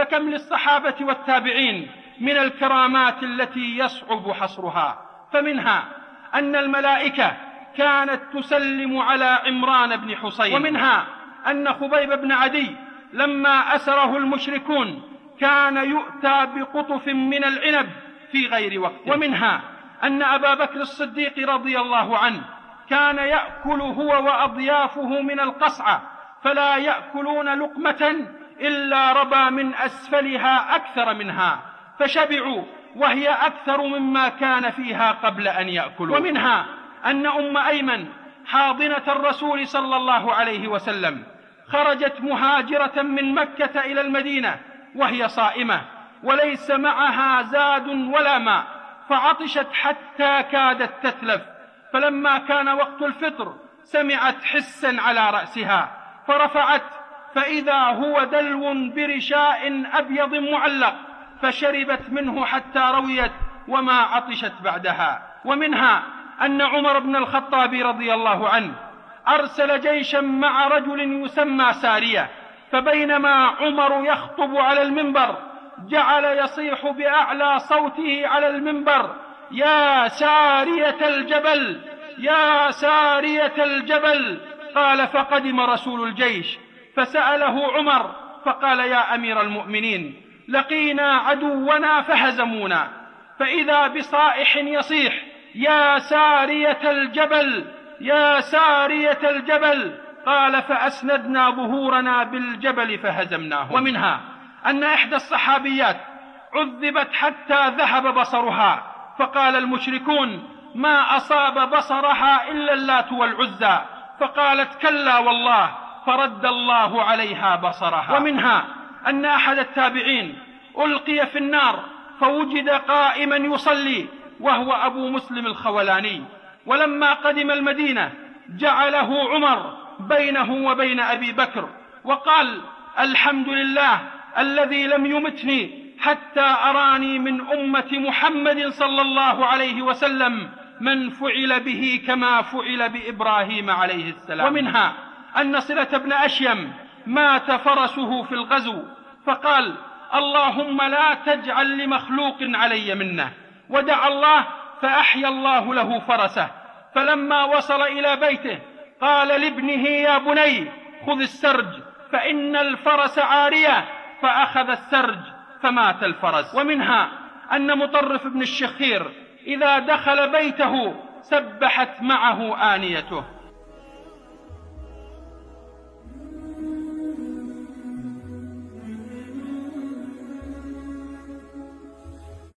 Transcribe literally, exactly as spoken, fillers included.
فكم للصحابة والتابعين من الكرامات التي يصعب حصرها. فمنها أن الملائكة كانت تسلم على عمران بن حسين، ومنها أن خبيب بن عدي لما أسره المشركون كان يؤتى بقطف من العنب في غير وقته، ومنها أن أبا بكر الصديق رضي الله عنه كان يأكل هو وأضيافه من القصعة فلا يأكلون لقمة إلا ربى من أسفلها أكثر منها فشبعوا وهي أكثر مما كان فيها قبل أن يأكلوا. ومنها أن أم أيمن حاضنة الرسول صلى الله عليه وسلم خرجت مهاجرة من مكة إلى المدينة وهي صائمة وليس معها زاد ولا ماء، فعطشت حتى كادت تتلف، فلما كان وقت الفطر سمعت حسا على رأسها فرفعت فإذا هو دلو برشاء أبيض معلق، فشربت منه حتى رويت وما عطشت بعدها. ومنها أن عمر بن الخطاب رضي الله عنه أرسل جيشا مع رجل يسمى سارية، فبينما عمر يخطب على المنبر جعل يصيح بأعلى صوته على المنبر: يا سارية الجبل، يا سارية الجبل. قال: فقدم رسول الجيش فسأله عمر فقال: يا أمير المؤمنين، لقينا عدونا فهزمونا. فإذا بصائح يصيح: يا سارية الجبل، يا سارية الجبل. قال: فأسندنا ظهورنا بالجبل فهزمناه. ومنها أن إحدى الصحابيات عذبت حتى ذهب بصرها، فقال المشركون: ما أصاب بصرها إلا اللات والعزى، فقالت: كلا والله، فرد الله عليها بصرها. ومنها أن أحد التابعين ألقي في النار فوجد قائما يصلي وهو أبو مسلم الخولاني، ولما قدم المدينة جعله عمر بينه وبين أبي بكر وقال: الحمد لله الذي لم يمتني حتى أراني من أمة محمد صلى الله عليه وسلم من فعل به كما فعل بإبراهيم عليه السلام. ومنها أن صلة بن أشيم مات فرسه في الغزو فقال: اللهم لا تجعل لمخلوق علي منه، ودعا الله فأحيا الله له فرسه. فلما وصل إلى بيته قال لابنه: يا بني خذ السرج فإن الفرس عارية، فأخذ السرج فمات الفرس. ومنها أن مطرف بن الشخير إذا دخل بيته سبحت معه آنيته.